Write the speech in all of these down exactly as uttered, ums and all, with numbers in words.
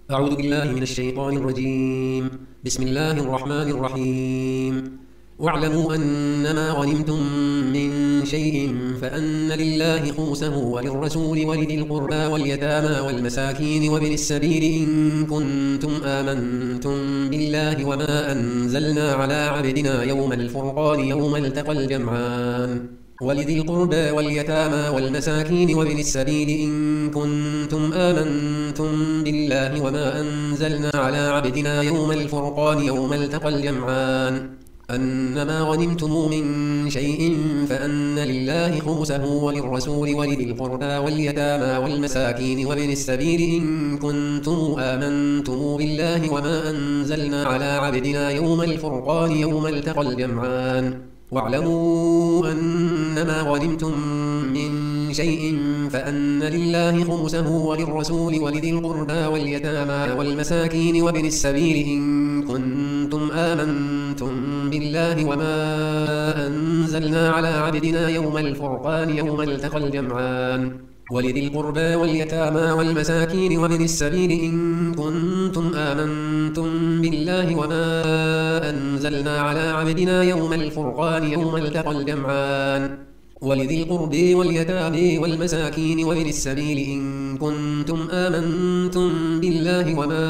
أعوذ بالله من الشيطان الرجيم. بسم الله الرحمن الرحيم. واعلموا أنما غنمتم من شيء فأن لله خمسه وللرسول ولذي القربى واليتامى والمساكين وابن السبيل إن كنتم آمنتم بالله وما أنزلنا على عبدنا يوم الفرقان يوم التقى الجمعان ولذي القربى واليتامى والمساكين وابن السبيل إن كنتم آمنتم بالله وما أنزلنا على عبدنا يوم الفرقان يوم التقى الجمعان أنما غنمتم من شيء فأن لله خمسه وللرسول ولذي القربى واليتامى والمساكين وابن السبيل إن كنتم آمنتم بالله وما أنزلنا على عبدنا يوم الفرقان يوم التقى الجمعان واعلموا أنما غنمتم من شيء فأن لله خمسه وللرسول ولذي القربى واليتامى والمساكين وابن السبيل إن كنتم آمنتم بالله وما أنزلنا على عبدنا يوم الفرقان يوم التقى الجمعان ولذي القربى واليتامى والمساكين وابن السبيل إن كنتم آمنتم بالله وما أنزلنا على عبدنا يوم الفرقان يوم التقى الجمعان ولذي القربى واليتامى والمساكين وابن السبيل إن كنتم آمنتم بالله وما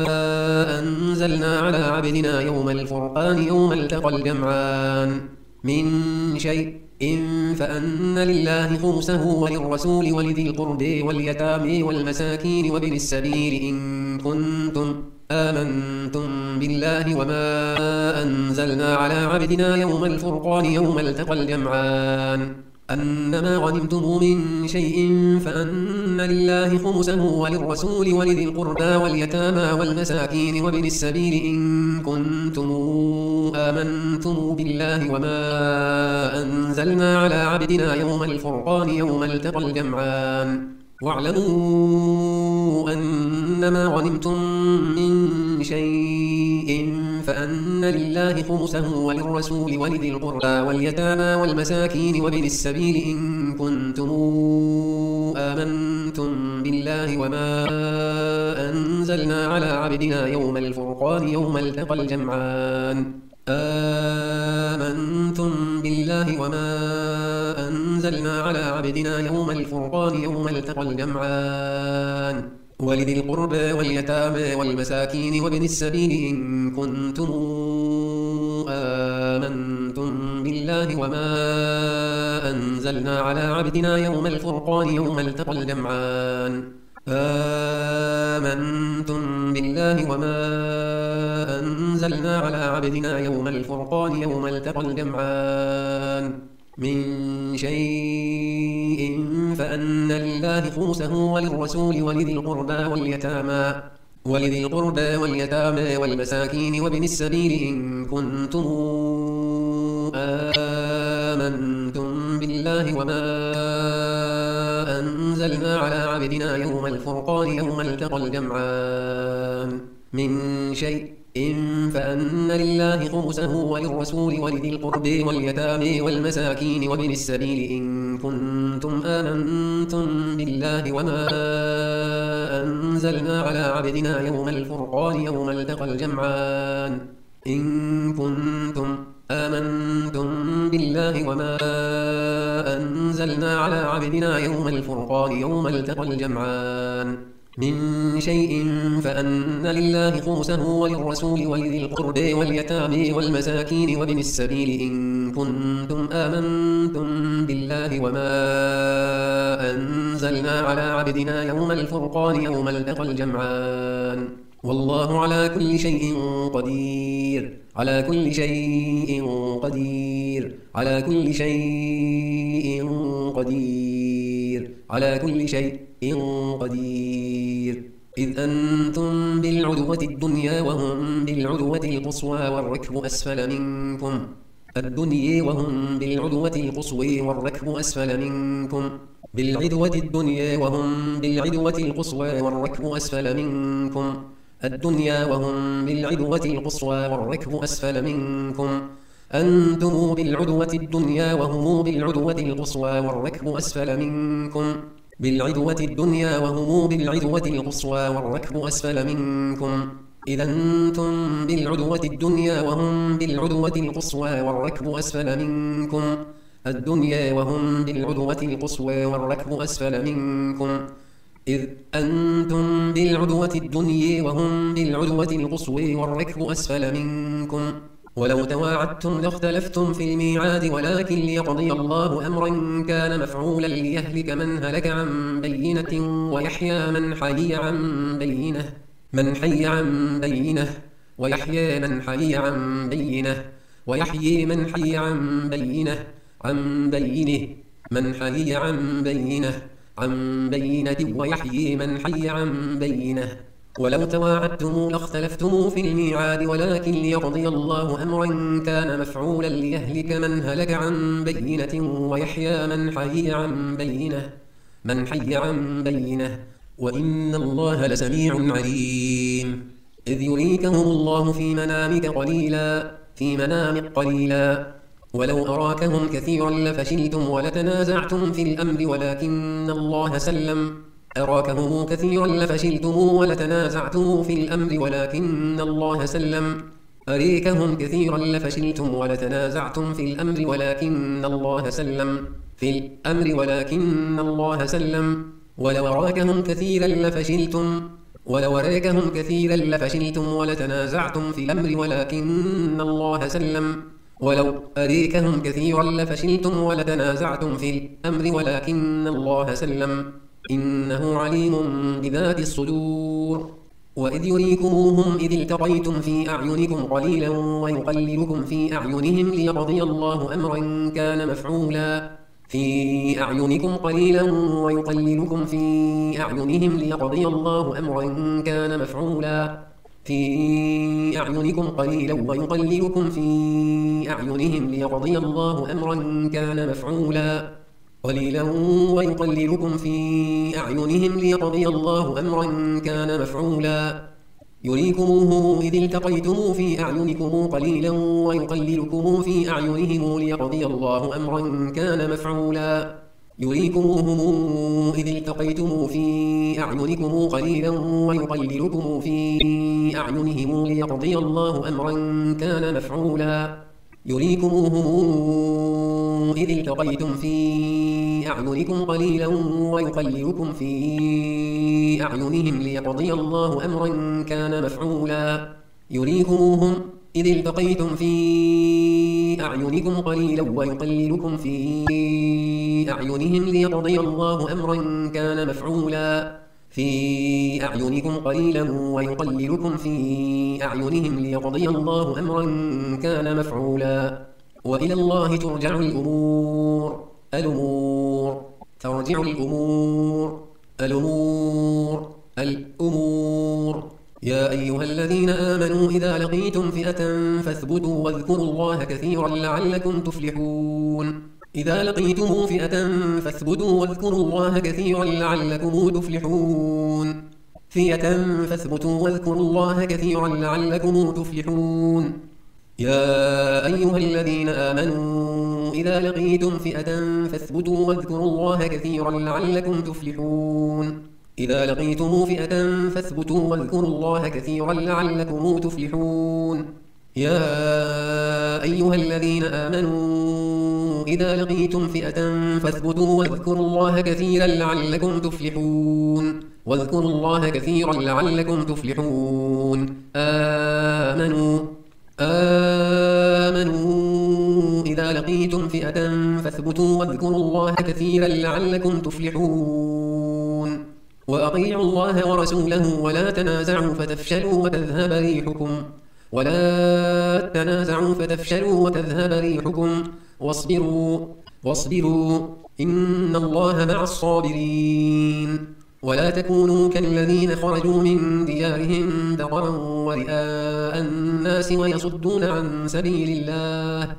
أنزلنا على عبدنا يوم الفرقان يوم التقى الجمعان من شيء إن فأن لله خمسه وللرسول ولذي القربى واليتامى والمساكين وابن السبيل إن كنتم آمنتم بالله وما أنزلنا على عبدنا يوم الفرقان يوم التقى الجمعان أنما غنمتم من شيء فأن لله خمسه وللرسول ولذي القربى واليتامى والمساكين وابن السبيل إن كنتم آمنتم بالله وما أنزلنا على عبدنا يوم الفرقان يوم التقى الجمعان واعلموا أنما غنمتم من شيء فأن لله خمسه وللرسول ولذي القربى واليتامى والمساكين وابن السبيل إن كنتم آمنتم بالله وما أنزلنا على عبدنا يوم الفرقان يوم التقى الجمعان آمنتم بالله وما أنزلنا على عبدنا يوم الفرقان يوم التقى الجمعان ولذي القربى واليتامى والمساكين وابن السبيل إن كنتم آمنتم بالله وما أنزلنا على عبدنا يوم الفرقان يوم التقى الجمعان آمنتم بالله وما أنزلنا على عبدنا يوم الفرقان يوم التقى الجمعان من شيء فأن لله خمسه وللرسول ولذي القربى واليتامى ولذي القربى واليتامى والمساكين وابن السبيل إن كنتم آمنتم بالله وما أنزلنا على عبدنا يوم الفرقان يوم التقى الجمعان من شيء إن فأن لله خمسه وللرسول ولذي القربى واليتامى والمساكين وابن السبيل إن كنتم آمنتم بالله وما أنزلنا على عبدنا يوم الفرقان يوم التقى الجمعان إن كنتم آمنتم بالله وما أنزلنا على عبدنا يوم الفرقان يوم التقى الجمعان من شيء فأن لله خمسه وللرسول ولذي القربى واليتامى والمساكين وابن السبيل إن كنتم آمنتم بالله وما أنزلنا على عبدنا يوم الفرقان يوم التقى الجمعان والله على كل شيء قدير على كل شيء قدير على كل شيء قدير على كل شيء قدير إذ أنتم بالعدوة الدنيا وهم بالعدوة القصوى والركب أسفل منكم الدنيا وهم بالعدوة القصوى والركب أسفل منكم بالعدوة الدنيا وهم بالعدوة القصوى والركب أسفل منكم الدنيا وهم بالعدوة القصوى والركب أسفل منكم أنتم بالعدوة الدنيا وهم بالعدوة القصوى والركب أسفل منكم بالعدوة الدنيا وهم بالعدوة القصوى والركب أسفل منكم إذا أنتم بالعدوة الدنيا وهم بالعدوة القصوى والركب أسفل منكم الدنيا وهم بالعدوة القصوى والركب أسفل منكم إذ أنتم بالعدوة الدنيا وهم بالعدوة القصوى والركب أسفل منكم ولو تواعدتم لاختلفتم في الميعاد ولكن ليقضي الله أمرا كان مفعولا ليهلك من هلك عن بينة ويحيى من حي عن بينة من حي عن بينة ويحيى من حي عن بينة ويحيي من حي عن بينة عن بينه من حي عن بينة عن بينة ويحيي من حي عن بينة ولو تواعدتم لاختلفتم في الميعاد ولكن ليقضي الله أمرا كان مفعولا ليهلك من هلك عن بينة ويحيى من حي عن بينة من حي عن بينة وإن الله لسميع عليم إذ يريكهم الله في منامك قليلا في منامك قليلا ولو أراكهم كثيرا لفشلتم ولتنازعتم في الأمر ولكن الله سلم أراكهم كثيرا لفشلتم ولتنازعتم في الأمر ولكن الله سلم أريكهم كثيرا لفشلتم ولتنازعتم في الأمر ولكن الله سلم في الأمر ولكن الله سلم ولو أراكهم كثيرا لفشلتم ولو أراكهم كثيرا لفشلتم ولتنازعتم في الأمر ولكن الله سلم ولو أريكهم كثيرا لفشلتم ولتنازعتم في الأمر ولكن الله سلم إنه عليم بذات الصدور وإذ يريكموهم إذ التقيتم في أعينكم قليلا ويقللكم في أعينهم ليقضي الله أمرا كان مفعولا في أعينكم قليلا ويقللكم في أعينهم ليقضي الله أمرا كان مفعولا في أعينكم قليلا ويقللكم في أعينهم ليقضي الله أمرا كان مفعولا قليلا ويقللكم في أعينهم ليقضي الله أمرا كان مفعولا يريكموه إذ التقيتم في أعينكم قليلا ويقللكم في أعينهم ليقضي الله أمرا كان مفعولا يريكموه إذ التقيتم في أعينكم قليلا ويقللكم في أعينهم ليقضي الله أمرا كان مفعولا يريكموه إذ التقيتم في أعينكم قليلا ويقللكم في أعينهم ليقضي الله أمرا كان مفعولا يريكموهم إذ التقيتم في أعينكم قليلا ويقللكم في أعينهم ليقضي الله أمرا كان مفعولا في أعينكم قليلا ويقللكم في أعينهم ليقضي الله أمرا كان مفعولا وإلى الله ترجع الأمور الأمور ترجع الأمور الأمور الأمور يا أيها الذين آمنوا إذا لقيتم فئة فاثبتوا واذكروا الله كثيرا لعلكم تفلحون إذا لقيتم فئة فاثبتوا واذكروا الله كثيرا لعلكم تفلحون فئة فاثبتوا واذكروا الله كثيرا لعلكم تفلحون يا أيها الذين آمنوا إذا لقيتم فئة فاثبتوا واذكروا الله كثيرا لعلكم تفلحون إذا لقيتم فئة فاثبتوا واذكروا الله كثيرا لعلكم تفلحون يا أيها الذين آمنوا إذا لقيتم فئة فاثبتوا واذكروا الله كثيرا لعلكم تفلحون واذكروا الله كثيرا لعلكم تفلحون آمنوا آمنوا إذا لقيتم فئة فاثبتوا واذكروا الله كثيرا لعلكم تفلحون وأطيعوا الله ورسوله ولا تنازعوا فتفشلوا وتذهب ريحكم ولا تنازعوا فتفشلوا وتذهب ريحكم واصبروا واصبروا إن الله مع الصابرين ولا تكونوا كالذين خرجوا من ديارهم بطرا ورئاء الناس ويصدون عن سبيل الله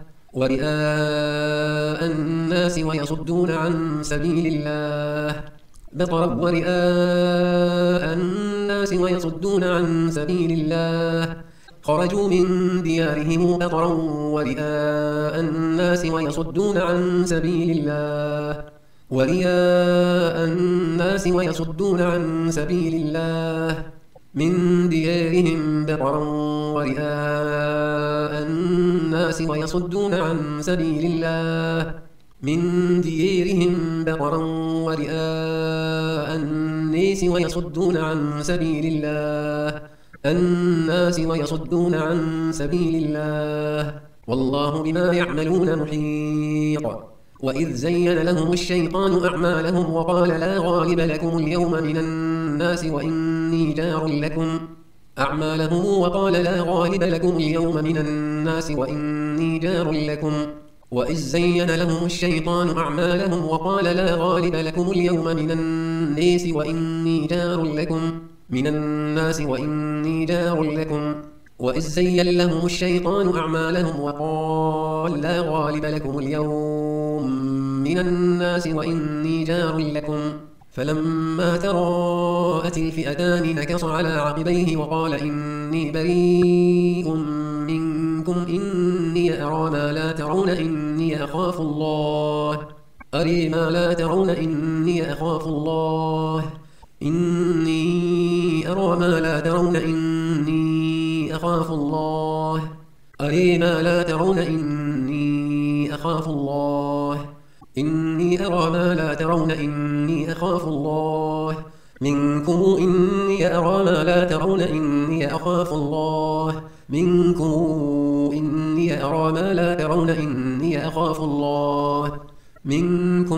ورئاء الناس ويصدون عن سبيل الله بطرا ورئاء الناس ويصدون عن سبيل الله خرجوا من ديارهم بطرا ورئاء الناس ويصدون عن سبيل الله ورياء الناس ويصدون عن سبيل الله من ديارهم بطرا ورئاء الناس ويصدون عن سبيل الله من ديارهم بطرا ورئاء الناس ويصدون عن سبيل الله الناس ويصدون عن سبيل الله والله بما يعملون محيط. وإذ زين لهم الشيطان أعمالهم وقال لا غالب لكم اليوم من الناس وإني جار لكم أعمالهم وقال لا غالب لكم اليوم من الناس وإني جار لكم وإذ زين لهم الشيطان أعمالهم وقال لا غالب لكم اليوم من الناس وإني جار لكم من الناس وإني جار لكم وإذ زين لهم الشيطان أعمالهم وقال لا غالب لكم اليوم من الناس وإني جار لكم فلما تراءت الفئتان نكص على عقبيه وقال إني بريء منكم إني أرى ما لا ترون إني أخاف الله أري ما لا ترون إني أخاف الله إني أرى ما لا ترون إني أخاف الله أري ما لا ترون إني أخاف الله إني أرى ما لا ترون إني أخاف الله منكم إني أرى ما لا ترون إني أخاف الله منكم إني أرى ما لا ترون إني أخاف الله منكم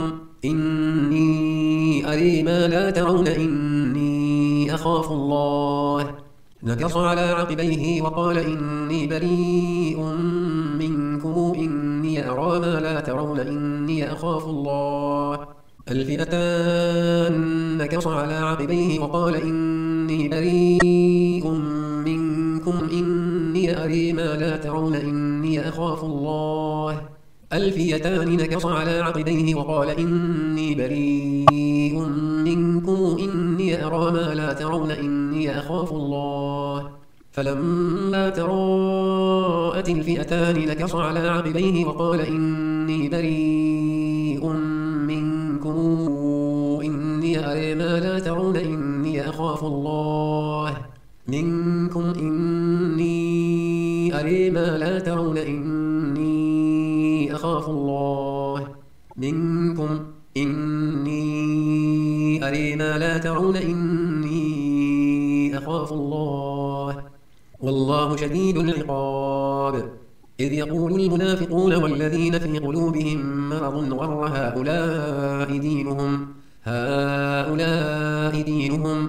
إني أري ما لا ترون إني أخاف الله نكص على عقبيه وقال إني بريء منكم إني أرى ما لا ترون إني أخاف الله الفئتان نكص على عقبيه وقال إني بريء منكم إني أري ما لا ترون إني أخاف الله الفئتان نكص على عقبيه وقال إني بريء منكم إني أرى ما لا ترون إني أخاف الله فلما تراءت الفئتان نكص على عقبيه وقال إني بريء منكم إني أرى ما لا ترون إني أخاف الله منكم إني أرى ما لا ترون إني أخاف الله منكم إني أرى ما لا ترون إني أخاف الله والله شديد العقاب إذ يقول المنافقون والذين في قلوبهم مرض غر هؤلاء دينهم هؤلاء دينهم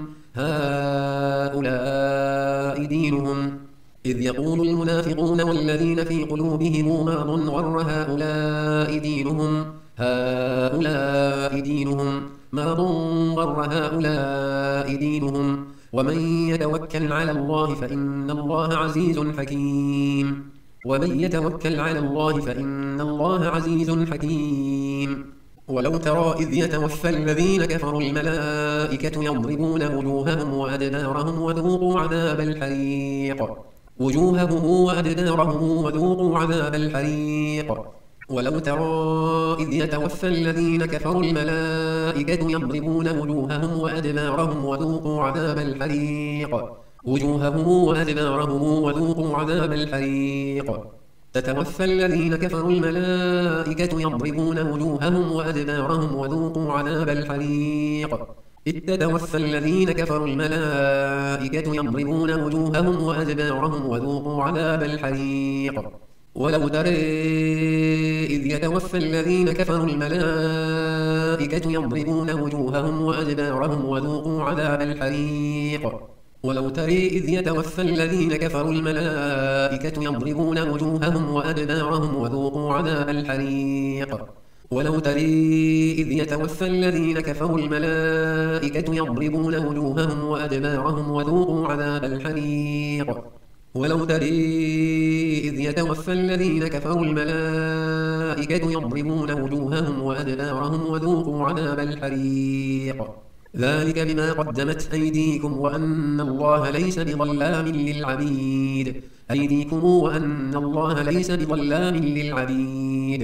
هؤلاء دينهم إذ يقول المنافقون والذين في قلوبهم مرض غر هؤلاء دينهم هؤلاء دينهم مرض غر هؤلاء دينهم ومن يتوكل على الله فإن الله عزيز حكيم ومن يتوكل على الله فإن الله عزيز حكيم ولو ترى إذ يتوفى الذين كفروا الملائكة يضربون وجوههم وأدبارهم وذوقوا عذاب الحريق وجوههم وأدبارهم وذوقوا عذاب الحريق ولو ترى إذ يتوفى الذين كفروا الملائكة يضربون وجوههم وأدبارهم وذوقوا عذاب الحريق وجوههم وأدبارهم وذوقوا عذاب الحريق تتوفى الذين كفروا الملائكة يضربون وجوههم وأدبارهم وذوقوا عذاب الحريق إذ تتوفى الذين كفروا الملائكة يضربون وجوههم وأدبارهم وذوقوا عذاب الحريق ولو ترى إذ يتوفى الذين كفروا الملائكة يضربون وجوههم وأدبارهم وذوقوا عذاب الحريق ولو ترى إذ يتوفى الذين كفروا الملائكة يضربون وجوههم وأدبارهم وذوقوا عذاب الحريق ولو ترى إذ يتوفى الذين كفروا الملائكة يضربون وجوههم وأدبارهم وذوقوا عذاب الحريق ولو ترى إذ يتوفى الذين كفروا الملائكة يضربون وجوههم وأدبارهم وذوقوا عذاب الحريق ذلك بما قدمت أيديكم وأن الله ليس بظلام للعبيد أيديكم وأن الله ليس بظلام للعبيد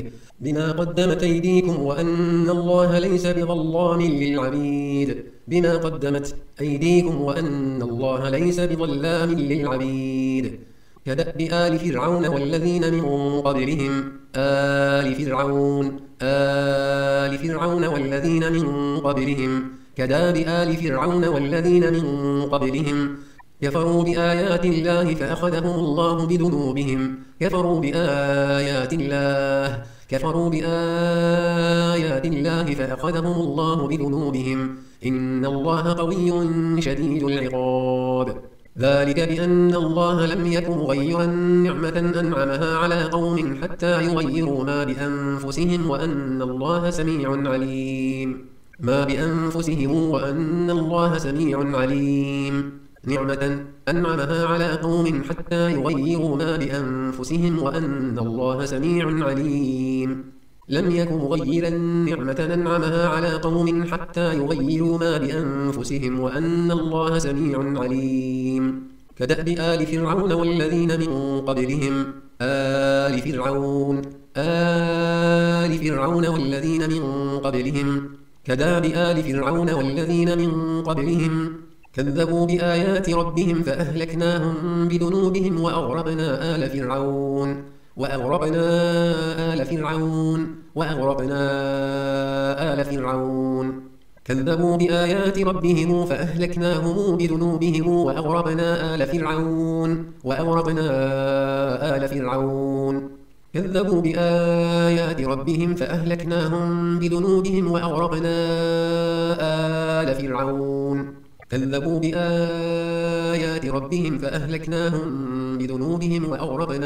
بما قدمت أيديكم وأن الله ليس بظلام للعبيد بما قدمت أيديكم وأن الله ليس بظلام للعبيد كدأب آل فرعون والذين من قبلهم آل فرعون آل فرعون والذين من قبلهم كدأب آل فرعون والذين من قبلهم كفروا بآيات الله فأخذهم الله بذنوبهم كفروا بآيات الله كفروا بآيات الله فأخذهم الله بذنوبهم إن الله قوي شديد العقاب ذلك بأن الله لم يك مغيرا نعمة أنعمها على قوم حتى يغيروا ما بأنفسهم وأن الله سميع عليم ما بأنفسهم وأن الله سميع عليم نعمة أنعمها على قوم حتى يغيروا ما بأنفسهم وأن الله سميع عليم لم يك مغيرا نعمة أنعمها على قوم حتى يغيروا ما بأنفسهم وأن الله سميع عليم كدأب آل فرعون والذين من قبلهم آل فرعون آل فرعون والذين من قبلهم كدأب آل فرعون والذين من قبلهم كذبوا بآيات ربهم فأهلكناهم بذنوبهم وأغرقنا آل فرعون وأغرقنا آل فرعون وأغرقنا آل فرعون كذبوا بآيات ربهم فأهلكناهم بذنوبهم وأغرقنا آل فرعون وأغرقنا آل فرعون كذبوا بآيات ربهم فأهلكناهم بذنوبهم وأغرقنا آل فرعون كذبوا بآيات ربهم فأهلكناهم بذنوبهم وأغرقنا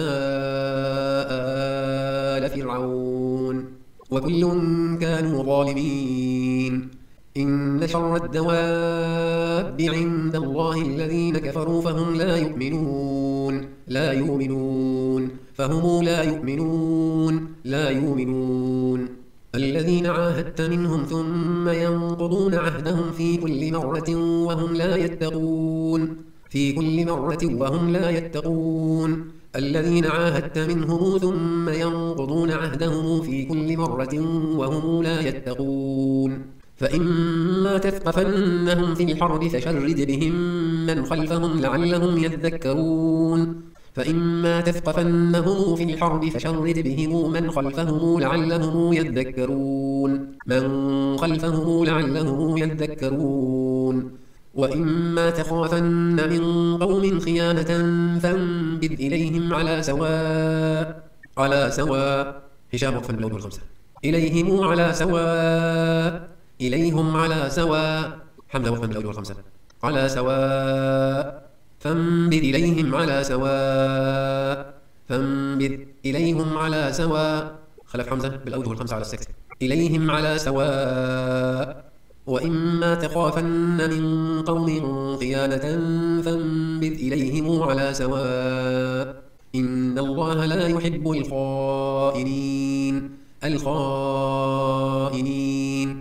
آل فرعون وكل كانوا ظالمين إن شر الدواب عند الله الذين كفروا فهم لا يؤمنون لا يؤمنون فهم لا يؤمنون لا يؤمنون الذين عاهدت منهم ثم ينقضون عهدهم في كل مرة وهم لا يتقون في كل مرة وهم لا يتقون الذين عاهدت منهم ثم ينقضون عهدهم في كل مرة وهم لا يتقون فإما تثقفنهم في الحرب فشرد بهم من خلفهم لعلهم يذكرون فإما تثقفنهم في الحرب فشرد بهم من خلفهم لعلهم يذكرون من خلفهم لعلهم يذكرون وإما تخافن من قوم خيانة فانبذ إليهم على سواء على سواء هشام وقفا بالأول والخمسة إليهم على سواء إليهم على سواء حمزة وقفا بالأول والخمسة على سواء فانبذ إليهم على سواء فانبذ إليهم على سواء خلف حمزة بالأوجه والخمسة على السكت إليهم على سواء وإما تخافن من قوم خيانة فانبذ إليهم على سواء إن الله لا يحب الخائنين الخائنين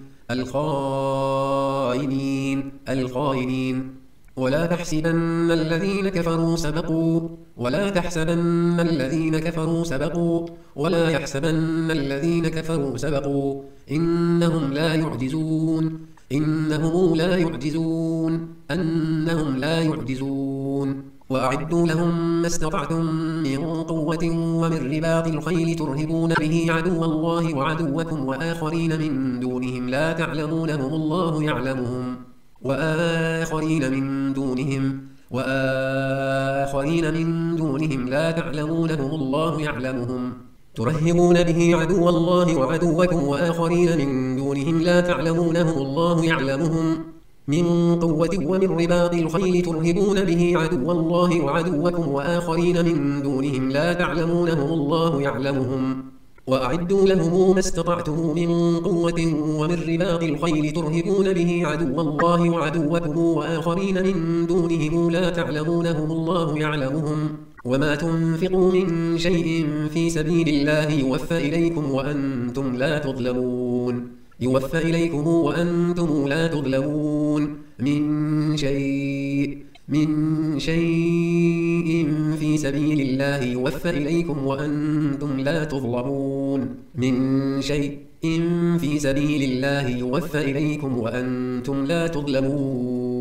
الخائنين الخائنين ولا تحسبن الذين كفروا سبقوا ولا تحسبن الذين كفروا سبقوا ولا يحسبن الذين كفروا سبقوا إنهم لا يعجزون إنهم لا يعجزون أنهم لا يعجزون وأعدوا لهم ما استطعتم من قوة ومن رباط الخيل ترهبون به عدو الله وعدوكم وآخرين من دونهم لا تعلمونهم الله يعلمهم وآخرين من دونهم وآخرين من دونهم لا تعلمونهم الله يعلمهم ترهبون به عدو الله وعدوكم وآخرين من دونهم لا تعلمونهم الله يعلمهم من قوة ومن رباط الخيل ترهبون به عدو الله وعدوكم وآخرين من دونهم لا تعلمونهم الله يعلمهم وأعدوا لهم ما استطعتم من قوة ومن رباط الخيل ترهبون به عدو الله وعدوكم وآخرين من دونهم لا تعلمونهم الله يعلمهم وما تنفقوا من شيء في سبيل الله يوفى إليكم وأنتم لا تظلمون يوفى إليكم وأنتم لا تظلمون من شيء من شيء في في سبيل الله يوفى إليكم وأنتم لا تظلمون من شيء في سبيل الله يوفى إليكم وأنتم لا تظلمون